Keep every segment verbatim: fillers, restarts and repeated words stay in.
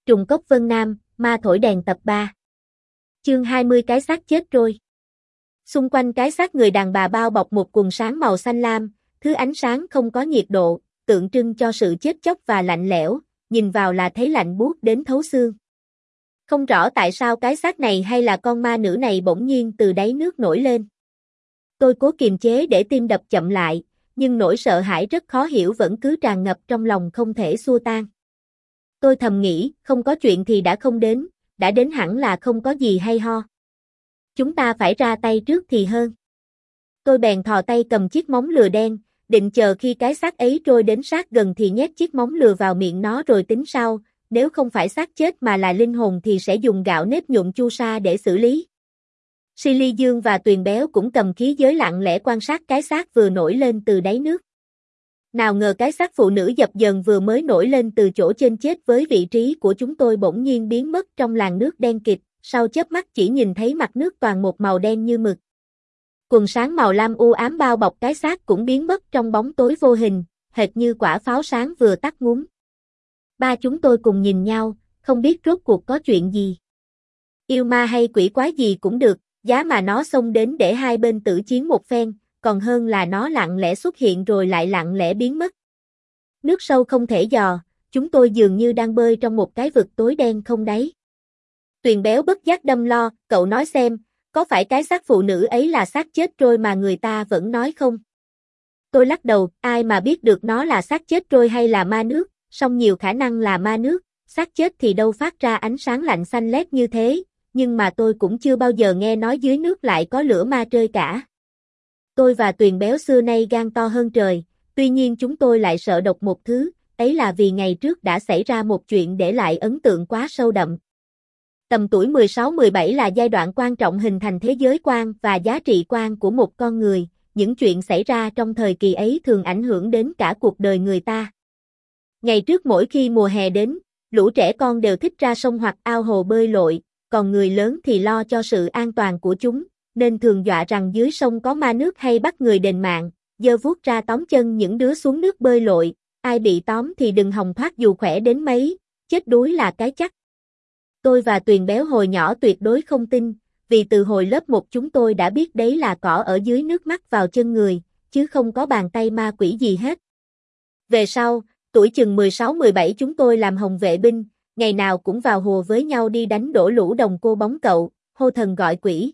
Trùng cốc Vân Nam, ma thổi đèn tập ba. Chương hai mươi cái xác chết trôi. Xung quanh cái xác người đàn bà bao bọc một quần sáng màu xanh lam, thứ ánh sáng không có nhiệt độ, tượng trưng cho sự chết chóc và lạnh lẽo, nhìn vào là thấy lạnh buốt đến thấu xương. Không rõ tại sao cái xác này hay là con ma nữ này bỗng nhiên từ đáy nước nổi lên. Tôi cố kiềm chế để tim đập chậm lại, nhưng nỗi sợ hãi rất khó hiểu vẫn cứ tràn ngập trong lòng không thể xua tan. Tôi thầm nghĩ, không có chuyện thì đã không đến, đã đến hẳn là không có gì hay ho. Chúng ta phải ra tay trước thì hơn. Tôi bèn thò tay cầm chiếc móng lừa đen, định chờ khi cái xác ấy trôi đến sát gần thì nhét chiếc móng lừa vào miệng nó rồi tính sau, nếu không phải xác chết mà là linh hồn thì sẽ dùng gạo nếp nhuộm chu sa để xử lý. Silly Dương và Tuyền Béo cũng cầm khí giới lặng lẽ quan sát cái xác vừa nổi lên từ đáy nước. Nào ngờ cái xác phụ nữ dập dờn vừa mới nổi lên từ chỗ trên chết với vị trí của chúng tôi bỗng nhiên biến mất trong làn nước đen kịt, sau chớp mắt chỉ nhìn thấy mặt nước toàn một màu đen như mực. Quần sáng màu lam u ám bao bọc cái xác cũng biến mất trong bóng tối vô hình, hệt như quả pháo sáng vừa tắt ngúm. Ba chúng tôi cùng nhìn nhau, không biết rốt cuộc có chuyện gì. Yêu ma hay quỷ quái gì cũng được, giá mà nó xông đến để hai bên tử chiến một phen, còn hơn là nó lặng lẽ xuất hiện rồi lại lặng lẽ biến mất. Nước sâu không thể dò, chúng tôi dường như đang bơi trong một cái vực tối đen không đáy. Tuyền Béo bất giác đâm lo, cậu nói xem, có phải cái xác phụ nữ ấy là xác chết trôi mà người ta vẫn nói không? Tôi lắc đầu, ai mà biết được nó là xác chết trôi hay là ma nước, song nhiều khả năng là ma nước, xác chết thì đâu phát ra ánh sáng lạnh xanh lét như thế, nhưng mà tôi cũng chưa bao giờ nghe nói dưới nước lại có lửa ma trơi cả. Tôi và Tuyền Béo xưa nay gan to hơn trời, tuy nhiên chúng tôi lại sợ độc một thứ, ấy là vì ngày trước đã xảy ra một chuyện để lại ấn tượng quá sâu đậm. Tầm tuổi mười sáu mười bảy là giai đoạn quan trọng hình thành thế giới quan và giá trị quan của một con người, những chuyện xảy ra trong thời kỳ ấy thường ảnh hưởng đến cả cuộc đời người ta. Ngày trước mỗi khi mùa hè đến, lũ trẻ con đều thích ra sông hoặc ao hồ bơi lội, còn người lớn thì lo cho sự an toàn của chúng, nên thường dọa rằng dưới sông có ma nước hay bắt người đền mạng, giơ vuốt ra tóm chân những đứa xuống nước bơi lội, ai bị tóm thì đừng hòng thoát dù khỏe đến mấy, chết đuối là cái chắc. Tôi và Tuyền Béo hồi nhỏ tuyệt đối không tin, vì từ hồi lớp một chúng tôi đã biết đấy là cỏ ở dưới nước mắc vào chân người, chứ không có bàn tay ma quỷ gì hết. Về sau, tuổi chừng mười sáu mười bảy chúng tôi làm hồng vệ binh, ngày nào cũng vào hồ với nhau đi đánh đổ lũ đồng cô bóng cậu, hô thần gọi quỷ.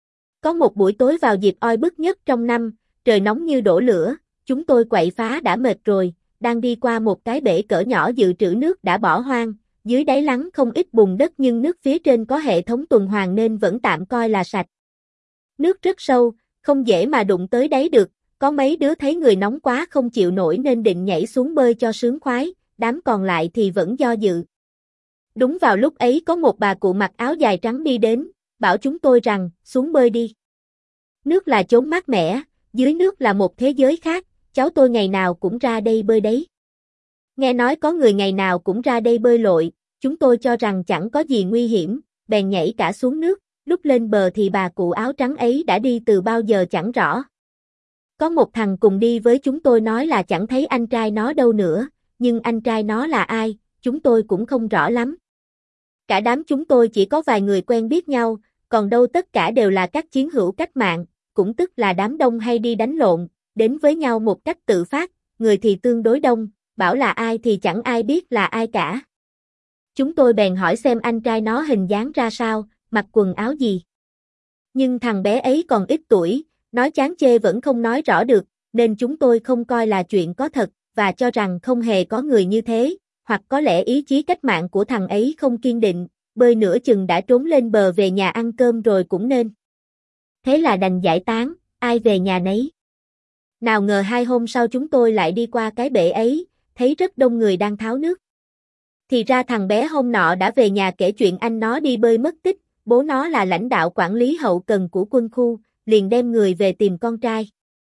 Có một buổi tối vào dịp oi bức nhất trong năm, trời nóng như đổ lửa, chúng tôi quậy phá đã mệt rồi, đang đi qua một cái bể cỡ nhỏ dự trữ nước đã bỏ hoang, dưới đáy lắng không ít bùn đất nhưng nước phía trên có hệ thống tuần hoàn nên vẫn tạm coi là sạch. Nước rất sâu, không dễ mà đụng tới đáy được, có mấy đứa thấy người nóng quá không chịu nổi nên định nhảy xuống bơi cho sướng khoái, đám còn lại thì vẫn do dự. Đúng vào lúc ấy có một bà cụ mặc áo dài trắng đi đến, bảo chúng tôi rằng, xuống bơi đi. Nước là chốn mát mẻ, dưới nước là một thế giới khác, cháu tôi ngày nào cũng ra đây bơi đấy. Nghe nói có người ngày nào cũng ra đây bơi lội, chúng tôi cho rằng chẳng có gì nguy hiểm, bèn nhảy cả xuống nước, lúc lên bờ thì bà cụ áo trắng ấy đã đi từ bao giờ chẳng rõ. Có một thằng cùng đi với chúng tôi nói là chẳng thấy anh trai nó đâu nữa, nhưng anh trai nó là ai, chúng tôi cũng không rõ lắm. Cả đám chúng tôi chỉ có vài người quen biết nhau, còn đâu tất cả đều là các chiến hữu cách mạng, cũng tức là đám đông hay đi đánh lộn, đến với nhau một cách tự phát, người thì tương đối đông, bảo là ai thì chẳng ai biết là ai cả. Chúng tôi bèn hỏi xem anh trai nó hình dáng ra sao, mặc quần áo gì. Nhưng thằng bé ấy còn ít tuổi, nói chán chê vẫn không nói rõ được, nên chúng tôi không coi là chuyện có thật, và cho rằng không hề có người như thế, hoặc có lẽ ý chí cách mạng của thằng ấy không kiên định, bơi nửa chừng đã trốn lên bờ về nhà ăn cơm rồi cũng nên. Thế là đành giải tán, ai về nhà nấy. Nào ngờ hai hôm sau chúng tôi lại đi qua cái bể ấy, thấy rất đông người đang tháo nước. Thì ra thằng bé hôm nọ đã về nhà kể chuyện anh nó đi bơi mất tích, bố nó là lãnh đạo quản lý hậu cần của quân khu, liền đem người về tìm con trai.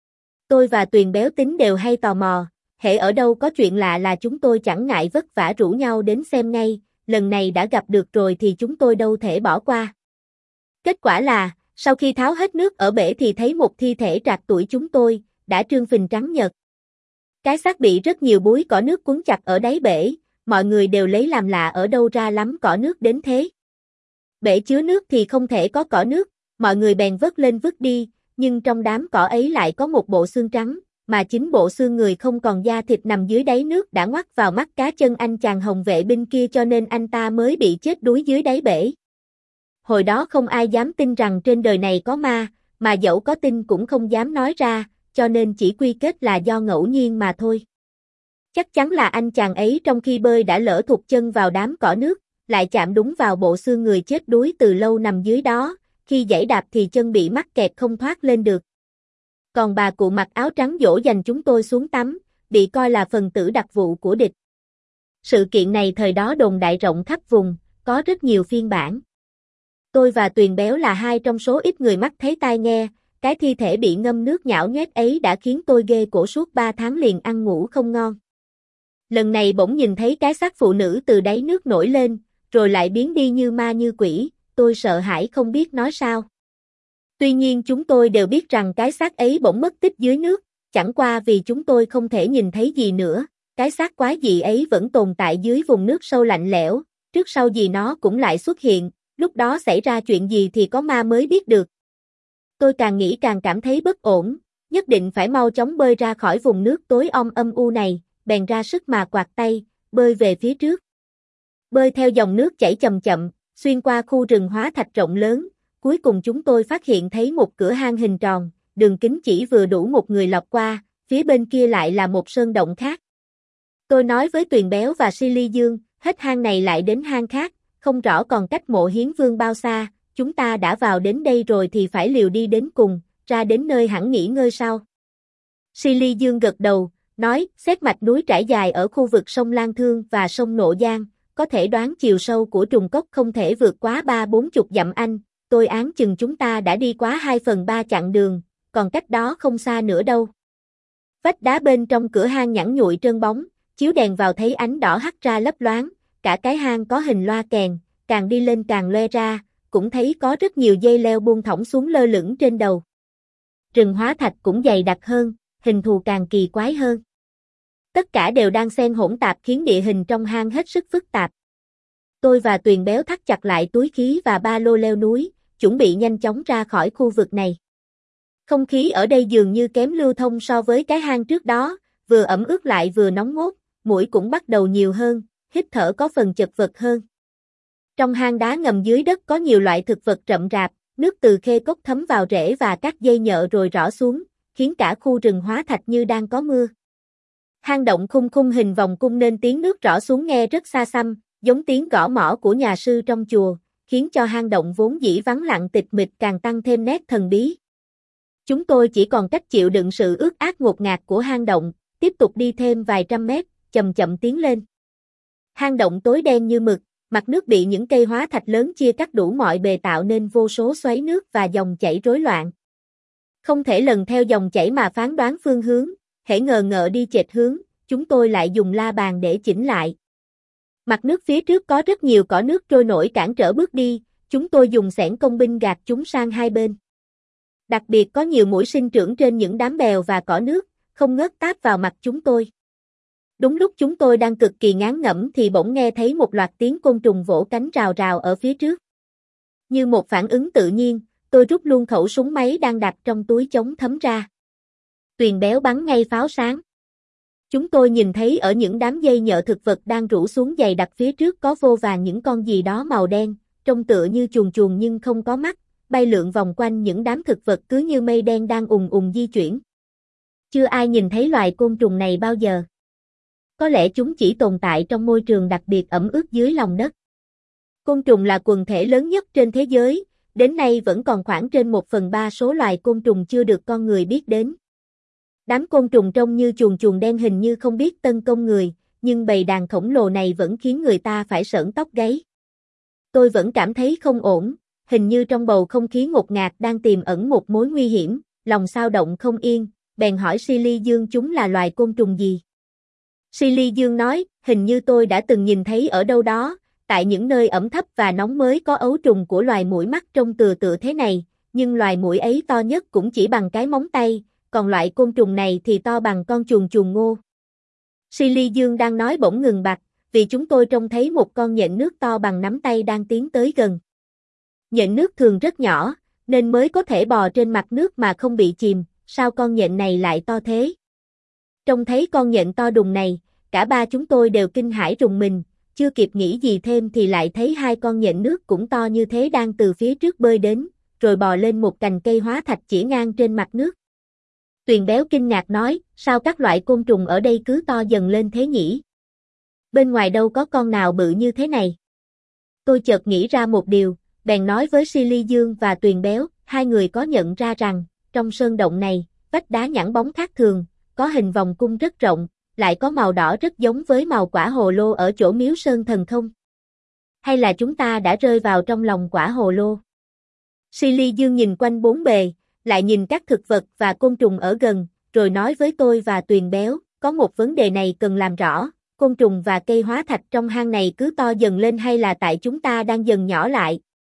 Tôi và Tuyền Béo tính đều hay tò mò, hễ ở đâu có chuyện lạ là chúng tôi chẳng ngại vất vả rủ nhau đến xem ngay, lần này đã gặp được rồi thì chúng tôi đâu thể bỏ qua. Kết quả là, sau khi tháo hết nước ở bể thì thấy một thi thể trạc tuổi chúng tôi, đã trương phình trắng nhợt. Cái xác bị rất nhiều búi cỏ nước cuốn chặt ở đáy bể, mọi người đều lấy làm lạ ở đâu ra lắm cỏ nước đến thế. Bể chứa nước thì không thể có cỏ nước, mọi người bèn vớt lên vứt đi, nhưng trong đám cỏ ấy lại có một bộ xương trắng, mà chính bộ xương người không còn da thịt nằm dưới đáy nước đã ngoắt vào mắt cá chân anh chàng hồng vệ binh kia cho nên anh ta mới bị chết đuối dưới đáy bể. Hồi đó không ai dám tin rằng trên đời này có ma, mà dẫu có tin cũng không dám nói ra, cho nên chỉ quy kết là do ngẫu nhiên mà thôi. Chắc chắn là anh chàng ấy trong khi bơi đã lỡ thụt chân vào đám cỏ nước, lại chạm đúng vào bộ xương người chết đuối từ lâu nằm dưới đó, khi giãy đạp thì chân bị mắc kẹt không thoát lên được. Còn bà cụ mặc áo trắng dỗ dành chúng tôi xuống tắm, bị coi là phần tử đặc vụ của địch. Sự kiện này thời đó đồn đại rộng khắp vùng, có rất nhiều phiên bản. Tôi và Tuyền Béo là hai trong số ít người mắt thấy tai nghe, cái thi thể bị ngâm nước nhão nhoét ấy đã khiến tôi ghê cổ suốt ba tháng liền ăn ngủ không ngon. Lần này bỗng nhìn thấy cái xác phụ nữ từ đáy nước nổi lên, rồi lại biến đi như ma như quỷ, tôi sợ hãi không biết nói sao. Tuy nhiên chúng tôi đều biết rằng cái xác ấy bỗng mất tích dưới nước, chẳng qua vì chúng tôi không thể nhìn thấy gì nữa, cái xác quái dị ấy vẫn tồn tại dưới vùng nước sâu lạnh lẽo, trước sau gì nó cũng lại xuất hiện, lúc đó xảy ra chuyện gì thì có ma mới biết được. Tôi càng nghĩ càng cảm thấy bất ổn, nhất định phải mau chóng bơi ra khỏi vùng nước tối om âm u này, bèn ra sức mà quạt tay, bơi về phía trước. Bơi theo dòng nước chảy chậm chậm, xuyên qua khu rừng hóa thạch rộng lớn, cuối cùng chúng tôi phát hiện thấy một cửa hang hình tròn, đường kính chỉ vừa đủ một người lọt qua, phía bên kia lại là một sơn động khác. Tôi nói với Tuyền Béo và Silly Dương, hết hang này lại đến hang khác, không rõ còn cách Mộ Hiến Vương bao xa, chúng ta đã vào đến đây rồi thì phải liều đi đến cùng, ra đến nơi hẳn nghỉ ngơi sau. Silly Dương gật đầu, nói, xét mạch núi trải dài ở khu vực sông Lan Thương và sông Nộ Giang, có thể đoán chiều sâu của trùng cốc không thể vượt quá ba bốn chục dặm anh, tôi áng chừng chúng ta đã đi quá hai phần ba chặng đường, còn cách đó không xa nữa đâu. Vách đá bên trong cửa hang nhẵn nhụi trơn bóng, chiếu đèn vào thấy ánh đỏ hắt ra lấp loáng, cả cái hang có hình loa kèn, càng đi lên càng loe ra, cũng thấy có rất nhiều dây leo buông thõng xuống lơ lửng trên đầu. Rừng hóa thạch cũng dày đặc hơn, hình thù càng kỳ quái hơn. Tất cả đều đang xen hỗn tạp khiến địa hình trong hang hết sức phức tạp. Tôi và Tuyền Béo thắt chặt lại túi khí và ba lô leo núi, chuẩn bị nhanh chóng ra khỏi khu vực này. Không khí ở đây dường như kém lưu thông so với cái hang trước đó, vừa ẩm ướt lại vừa nóng ngốt, muỗi cũng bắt đầu nhiều hơn, hít thở có phần chật vật hơn. Trong hang đá ngầm dưới đất có nhiều loại thực vật rậm rạp, nước từ khê cốc thấm vào rễ và các dây nhợ rồi rõ xuống, khiến cả khu rừng hóa thạch như đang có mưa. Hang động khung khung hình vòng cung nên tiếng nước rõ xuống nghe rất xa xăm, giống tiếng gõ mõ của nhà sư trong chùa, khiến cho hang động vốn dĩ vắng lặng tịch mịch càng tăng thêm nét thần bí. Chúng tôi chỉ còn cách chịu đựng sự ướt át ngột ngạt của hang động, tiếp tục đi thêm vài trăm mét, chậm chậm tiến lên. Hang động tối đen như mực, mặt nước bị những cây hóa thạch lớn chia cắt đủ mọi bề tạo nên vô số xoáy nước và dòng chảy rối loạn. Không thể lần theo dòng chảy mà phán đoán phương hướng, hễ ngờ ngợ đi chệch hướng, chúng tôi lại dùng la bàn để chỉnh lại. Mặt nước phía trước có rất nhiều cỏ nước trôi nổi cản trở bước đi, chúng tôi dùng xẻng công binh gạt chúng sang hai bên. Đặc biệt có nhiều muỗi sinh trưởng trên những đám bèo và cỏ nước, không ngớt táp vào mặt chúng tôi. Đúng lúc chúng tôi đang cực kỳ ngán ngẩm thì bỗng nghe thấy một loạt tiếng côn trùng vỗ cánh rào rào ở phía trước. Như một phản ứng tự nhiên, tôi rút luôn khẩu súng máy đang đặt trong túi chống thấm ra. Tuyền Béo bắn ngay pháo sáng. Chúng tôi nhìn thấy ở những đám dây nhợ thực vật đang rủ xuống dày đặc phía trước có vô vàn những con gì đó màu đen, trông tựa như chuồn chuồn nhưng không có mắt, bay lượn vòng quanh những đám thực vật cứ như mây đen đang ùng ùng di chuyển. Chưa ai nhìn thấy loài côn trùng này bao giờ. Có lẽ chúng chỉ tồn tại trong môi trường đặc biệt ẩm ướt dưới lòng đất. Côn trùng là quần thể lớn nhất trên thế giới, đến nay vẫn còn khoảng trên một phần ba số loài côn trùng chưa được con người biết đến. Đám côn trùng trông như chuồn chuồn đen hình như không biết tấn công người, nhưng bầy đàn khổng lồ này vẫn khiến người ta phải sởn tóc gáy. Tôi vẫn cảm thấy không ổn, hình như trong bầu không khí ngột ngạt đang tiềm ẩn một mối nguy hiểm, lòng xao động không yên, bèn hỏi Silly Dương chúng là loài côn trùng gì. Silly Dương nói, hình như tôi đã từng nhìn thấy ở đâu đó, tại những nơi ẩm thấp và nóng mới có ấu trùng của loài muỗi mắt trông tựa tựa thế này, nhưng loài muỗi ấy to nhất cũng chỉ bằng cái móng tay, còn loại côn trùng này thì to bằng con chuồn chuồn ngô. Silly Dương đang nói bỗng ngừng bặt, vì chúng tôi trông thấy một con nhện nước to bằng nắm tay đang tiến tới gần. Nhện nước thường rất nhỏ, nên mới có thể bò trên mặt nước mà không bị chìm, sao con nhện này lại to thế? Trông thấy con nhện to đùng này, cả ba chúng tôi đều kinh hãi rùng mình, chưa kịp nghĩ gì thêm thì lại thấy hai con nhện nước cũng to như thế đang từ phía trước bơi đến, rồi bò lên một cành cây hóa thạch chỉ ngang trên mặt nước. Tuyền Béo kinh ngạc nói, sao các loại côn trùng ở đây cứ to dần lên thế nhỉ? Bên ngoài đâu có con nào bự như thế này. Tôi chợt nghĩ ra một điều, bèn nói với Silly Dương và Tuyền Béo, hai người có nhận ra rằng, trong sơn động này, vách đá nhẵn bóng khác thường, có hình vòng cung rất rộng, lại có màu đỏ rất giống với màu quả hồ lô ở chỗ miếu sơn thần không? Hay là chúng ta đã rơi vào trong lòng quả hồ lô? Silly Dương nhìn quanh bốn bề, lại nhìn các thực vật và côn trùng ở gần, rồi nói với tôi và Tuyền Béo, có một vấn đề này cần làm rõ, côn trùng và cây hóa thạch trong hang này cứ to dần lên hay là tại chúng ta đang dần nhỏ lại,